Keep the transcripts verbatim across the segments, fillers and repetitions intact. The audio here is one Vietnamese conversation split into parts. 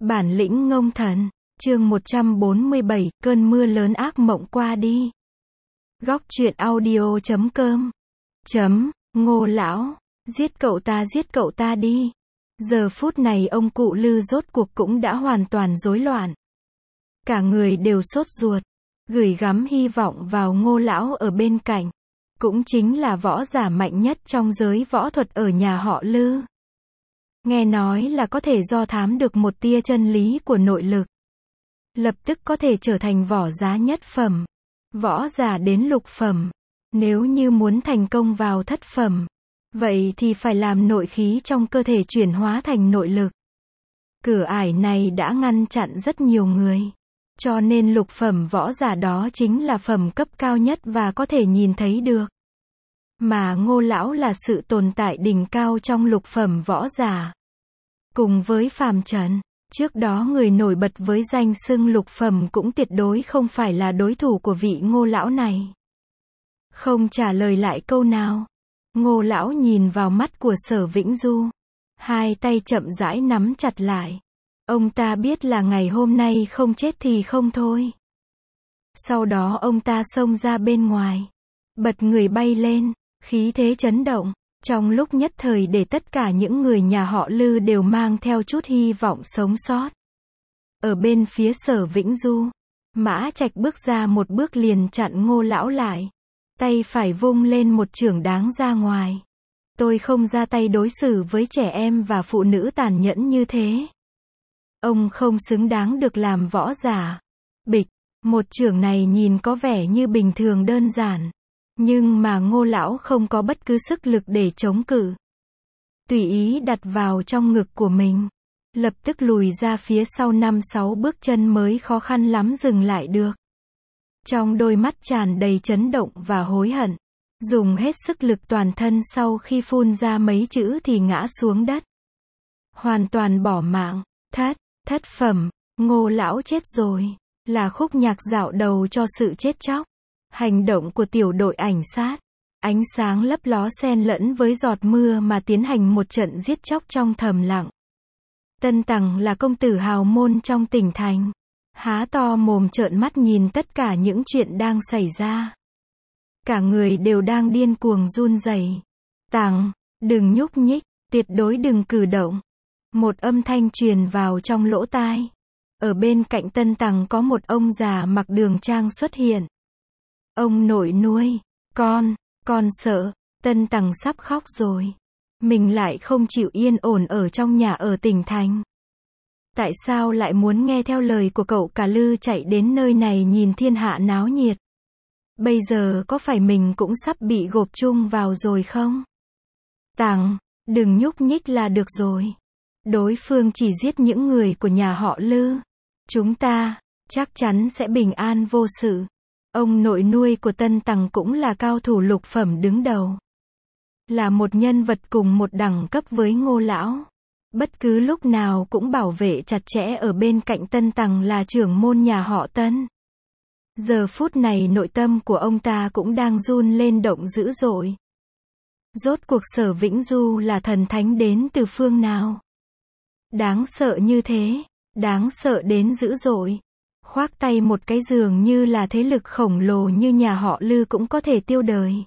Bản lĩnh ngông thần, chương một trăm bốn mươi bảy, cơn mưa lớn ác mộng qua đi. Góc truyện audio chấm com chấm, Ngô lão, giết cậu ta giết cậu ta đi. Giờ phút này ông cụ Lư rốt cuộc cũng đã hoàn toàn rối loạn. Cả người đều sốt ruột, gửi gắm hy vọng vào Ngô lão ở bên cạnh. Cũng chính là võ giả mạnh nhất trong giới võ thuật ở nhà họ Lư. Nghe nói là có thể do thám được một tia chân lý của nội lực. Lập tức có thể trở thành võ giá nhất phẩm. Võ giả đến lục phẩm. Nếu như muốn thành công vào thất phẩm. Vậy thì phải làm nội khí trong cơ thể chuyển hóa thành nội lực. Cửa ải này đã ngăn chặn rất nhiều người. Cho nên lục phẩm võ giả đó chính là phẩm cấp cao nhất và có thể nhìn thấy được. Mà Ngô lão là sự tồn tại đỉnh cao trong lục phẩm võ giả. Cùng với phàm trần, trước đó người nổi bật với danh xưng lục phẩm cũng tuyệt đối không phải là đối thủ của vị Ngô lão này. Không trả lời lại câu nào. Ngô lão nhìn vào mắt của Sở Vĩnh Du. Hai tay chậm rãi nắm chặt lại. Ông ta biết là ngày hôm nay không chết thì không thôi. Sau đó ông ta xông ra bên ngoài. Bật người bay lên, khí thế chấn động. Trong lúc nhất thời để tất cả những người nhà họ Lư đều mang theo chút hy vọng sống sót. Ở bên phía Sở Vĩnh Du, Mã Trạch bước ra một bước liền chặn Ngô lão lại. Tay phải vung lên một chưởng đáng ra ngoài. Tôi không ra tay đối xử với trẻ em và phụ nữ tàn nhẫn như thế. Ông không xứng đáng được làm võ giả. Bịch, một chưởng này nhìn có vẻ như bình thường đơn giản. Nhưng mà Ngô lão không có bất cứ sức lực để chống cự. Tùy ý đặt vào trong ngực của mình. Lập tức lùi ra phía sau năm sáu bước chân mới khó khăn lắm dừng lại được. Trong đôi mắt tràn đầy chấn động và hối hận. Dùng hết sức lực toàn thân sau khi phun ra mấy chữ thì ngã xuống đất. Hoàn toàn bỏ mạng. Thất, thất phẩm, Ngô lão chết rồi. Là khúc nhạc dạo đầu cho sự chết chóc. Hành động của tiểu đội ảnh sát. Ánh sáng lấp ló xen lẫn với giọt mưa mà tiến hành một trận giết chóc trong thầm lặng. Tân Tằng là công tử hào môn trong tỉnh thành. Há to mồm trợn mắt nhìn tất cả những chuyện đang xảy ra. Cả người đều đang điên cuồng run rẩy. Tằng, đừng nhúc nhích, tuyệt đối đừng cử động. Một âm thanh truyền vào trong lỗ tai. Ở bên cạnh Tân Tằng có một ông già mặc đường trang xuất hiện. Ông nội nuôi, con, con sợ, Tân Tằng sắp khóc rồi. Mình lại không chịu yên ổn ở trong nhà ở tỉnh thành. Tại sao lại muốn nghe theo lời của cậu cả Lư chạy đến nơi này nhìn thiên hạ náo nhiệt? Bây giờ có phải mình cũng sắp bị gộp chung vào rồi không? Tằng, đừng nhúc nhích là được rồi. Đối phương chỉ giết những người của nhà họ Lư. Chúng ta, chắc chắn sẽ bình an vô sự. Ông nội nuôi của Tân Tằng cũng là cao thủ lục phẩm đứng đầu. Là một nhân vật cùng một đẳng cấp với Ngô lão. Bất cứ lúc nào cũng bảo vệ chặt chẽ ở bên cạnh Tân Tằng là trưởng môn nhà họ Tân. Giờ phút này nội tâm của ông ta cũng đang run lên động dữ dội. Rốt cuộc Sở Vĩnh Du là thần thánh đến từ phương nào? Đáng sợ như thế, đáng sợ đến dữ dội. Khoác tay một cái dường như là thế lực khổng lồ như nhà họ Lư cũng có thể tiêu đời.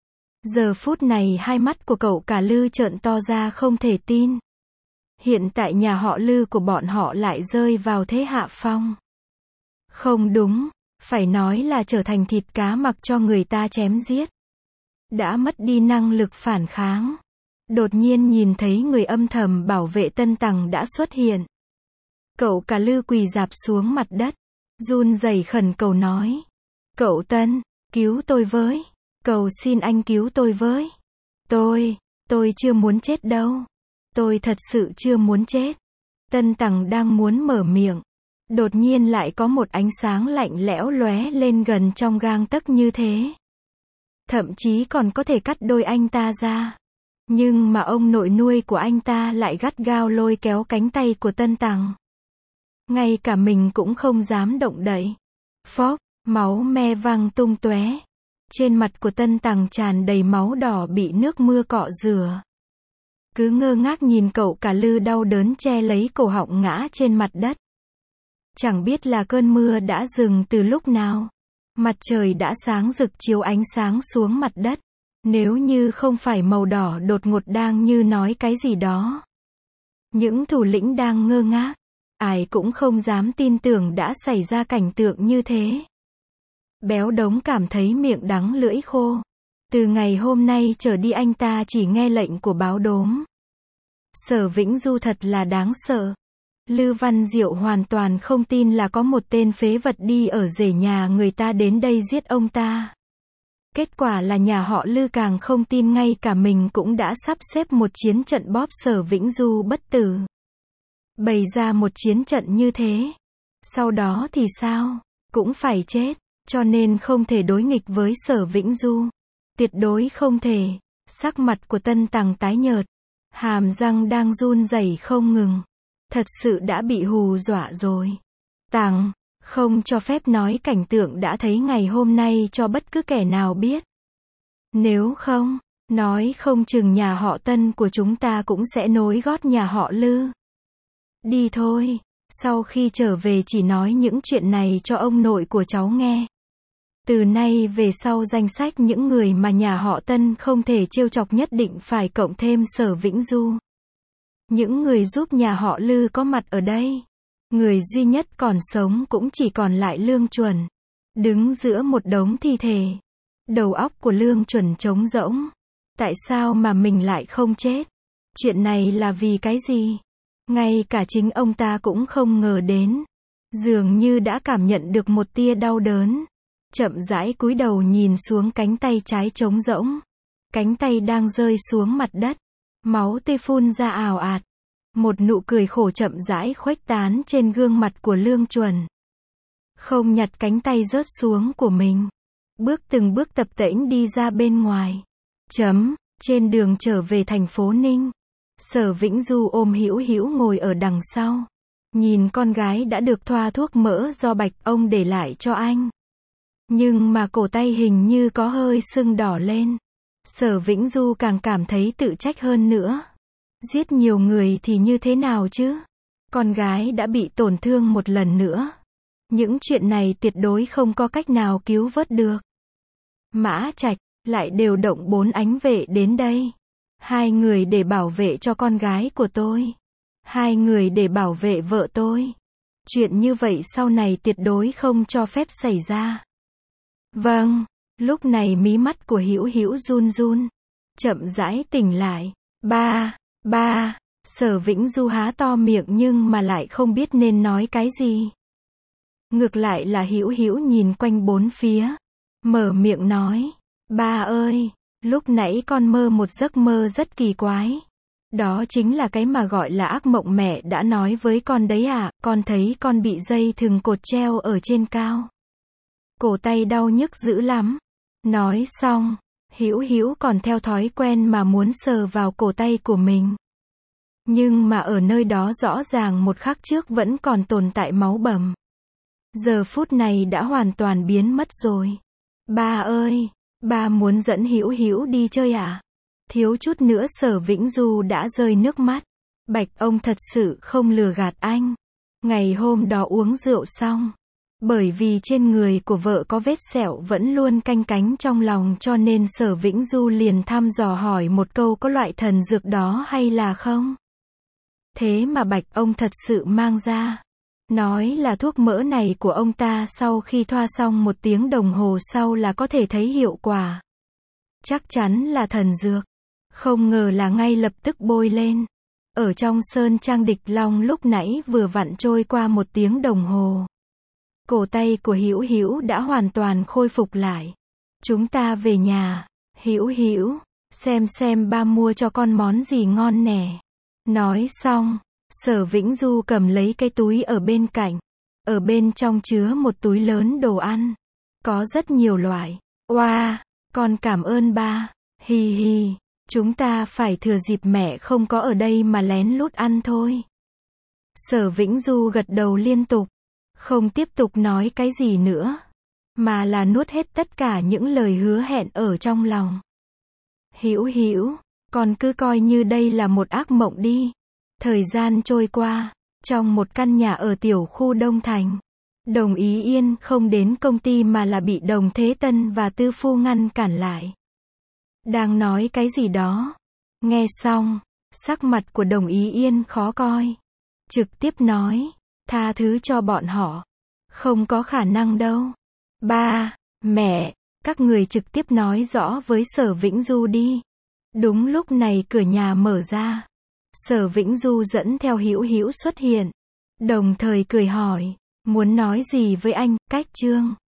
Giờ phút này hai mắt của cậu cả Lư trợn to ra không thể tin. Hiện tại nhà họ Lư của bọn họ lại rơi vào thế hạ phong. Không đúng, phải nói là trở thành thịt cá mặc cho người ta chém giết. Đã mất đi năng lực phản kháng. Đột nhiên nhìn thấy người âm thầm bảo vệ Tân Tằng đã xuất hiện. Cậu cả Lư quỳ rạp xuống mặt đất. Run rẩy khẩn cầu nói. Cậu Tân, cứu tôi với. Cầu xin anh cứu tôi với. Tôi, tôi chưa muốn chết đâu. Tôi thật sự chưa muốn chết. Tân Tằng đang muốn mở miệng. Đột nhiên lại có một ánh sáng lạnh lẽo lóe lên gần trong gang tấc như thế. Thậm chí còn có thể cắt đôi anh ta ra. Nhưng mà ông nội nuôi của anh ta lại gắt gao lôi kéo cánh tay của Tân Tằng. Ngay cả mình cũng không dám động đậy. Phốc, máu me văng tung tóe. Trên mặt của Tân Tằng tràn đầy máu đỏ bị nước mưa cọ rửa. cứ ngơ ngác nhìn cậu cả Lư đau đớn che lấy cổ họng ngã trên mặt đất. Chẳng biết là cơn mưa đã dừng từ lúc nào. Mặt trời đã sáng rực chiếu ánh sáng xuống mặt đất. Nếu như không phải màu đỏ đột ngột đang như nói cái gì đó. Những thủ lĩnh đang ngơ ngác. Ai cũng không dám tin tưởng đã xảy ra cảnh tượng như thế. Béo Đống cảm thấy miệng đắng lưỡi khô. Từ ngày hôm nay trở đi anh ta chỉ nghe lệnh của báo đốm. Sở Vĩnh Du thật là đáng sợ. Lư Văn Diệu hoàn toàn không tin là có một tên phế vật đi ở rể nhà người ta đến đây giết ông ta. Kết quả là nhà họ Lư càng không tin ngay cả mình cũng đã sắp xếp một chiến trận bóp Sở Vĩnh Du bất tử. Bày ra một chiến trận như thế. Sau đó thì sao? Cũng phải chết. Cho nên không thể đối nghịch với Sở Vĩnh Du. Tuyệt đối không thể. Sắc mặt của Tân Tằng tái nhợt. Hàm răng đang run rẩy không ngừng. Thật sự đã bị hù dọa rồi. Tằng, không cho phép nói cảnh tượng đã thấy ngày hôm nay cho bất cứ kẻ nào biết. Nếu không, nói không chừng nhà họ Tân của chúng ta cũng sẽ nối gót nhà họ Lư. Đi thôi, sau khi trở về chỉ nói những chuyện này cho ông nội của cháu nghe. Từ nay về sau danh sách những người mà nhà họ Tân không thể trêu chọc nhất định phải cộng thêm Sở Vĩnh Du. Những người giúp nhà họ Lư có mặt ở đây. Người duy nhất còn sống cũng chỉ còn lại Lương Chuẩn. Đứng giữa một đống thi thể. Đầu óc của Lương Chuẩn trống rỗng. Tại sao mà mình lại không chết? Chuyện này là vì cái gì? Ngay cả chính ông ta cũng không ngờ đến. Dường như đã cảm nhận được một tia đau đớn. Chậm rãi cúi đầu nhìn xuống cánh tay trái trống rỗng. Cánh tay đang rơi xuống mặt đất. Máu tươi phun ra ào ạt. Một nụ cười khổ chậm rãi khuếch tán trên gương mặt của Lương Chuẩn. Không nhặt cánh tay rớt xuống của mình. Bước từng bước tập tễnh đi ra bên ngoài. Chấm, trên đường trở về thành phố Ninh. Sở Vĩnh Du ôm Hữu Hữu ngồi ở đằng sau. Nhìn con gái đã được thoa thuốc mỡ do Bạch ông để lại cho anh. Nhưng mà cổ tay hình như có hơi sưng đỏ lên. Sở Vĩnh Du càng cảm thấy tự trách hơn nữa. Giết nhiều người thì như thế nào chứ? Con gái đã bị tổn thương một lần nữa. Những chuyện này tuyệt đối không có cách nào cứu vớt được. Mã Trạch lại điều động bốn ánh vệ đến đây. Hai người để bảo vệ cho con gái của tôi. Hai người để bảo vệ vợ tôi. Chuyện như vậy sau này tuyệt đối không cho phép xảy ra. Vâng, lúc này mí mắt của Hữu Hữu run run. Chậm rãi tỉnh lại. Ba, ba, Sở Vĩnh Du há to miệng nhưng mà lại không biết nên nói cái gì. Ngược lại là Hữu Hữu nhìn quanh bốn phía. Mở miệng nói. Ba ơi, lúc nãy con mơ một giấc mơ rất kỳ quái. Đó chính là cái mà gọi là ác mộng mẹ đã nói với con đấy à, con thấy con bị dây thừng cột treo ở trên cao. Cổ tay đau nhức dữ lắm. Nói xong, Hữu Hữu còn theo thói quen mà muốn sờ vào cổ tay của mình. Nhưng mà ở nơi đó rõ ràng một khắc trước vẫn còn tồn tại máu bầm. Giờ phút này đã hoàn toàn biến mất rồi. Ba ơi, ba muốn dẫn Hữu Hữu đi chơi à? Thiếu chút nữa Sở Vĩnh Du đã rơi nước mắt. Bạch ông thật sự không lừa gạt anh. Ngày hôm đó uống rượu xong. Bởi vì trên người của vợ có vết sẹo vẫn luôn canh cánh trong lòng cho nên Sở Vĩnh Du liền thăm dò hỏi một câu có loại thần dược đó hay là không. Thế mà Bạch ông thật sự mang ra. Nói là thuốc mỡ này của ông ta sau khi thoa xong một tiếng đồng hồ sau là có thể thấy hiệu quả. Chắc chắn là thần dược. Không ngờ là ngay lập tức bôi lên. Ở trong sơn trang Địch Long lúc nãy vừa vặn trôi qua một tiếng đồng hồ. Cổ tay của Hữu Hữu đã hoàn toàn khôi phục lại. Chúng ta về nhà. Hữu Hữu, xem xem ba mua cho con món gì ngon nè. Nói xong, Sở Vĩnh Du cầm lấy cái túi ở bên cạnh. Ở bên trong chứa một túi lớn đồ ăn. Có rất nhiều loại. Oa, wow, con cảm ơn ba. Hi hi, chúng ta phải thừa dịp mẹ không có ở đây mà lén lút ăn thôi. Sở Vĩnh Du gật đầu liên tục. Không tiếp tục nói cái gì nữa. Mà là nuốt hết tất cả những lời hứa hẹn ở trong lòng. Hữu Hữu, Con cứ coi như đây là một ác mộng đi. Thời gian trôi qua, trong một căn nhà ở tiểu khu Đông Thành, Đồng Ý Yên không đến công ty mà là bị Đồng Thế Tân và Tư Phu ngăn cản lại. Đang nói cái gì đó. Nghe xong, sắc mặt của Đồng Ý Yên khó coi. Trực tiếp nói, tha thứ cho bọn họ. Không có khả năng đâu. Ba, mẹ, các người trực tiếp nói rõ với Sở Vĩnh Du đi. Đúng lúc này cửa nhà mở ra. Sở Vĩnh Du dẫn theo Hữu Hữu xuất hiện. Đồng thời cười hỏi, muốn nói gì với anh, Cách Trương?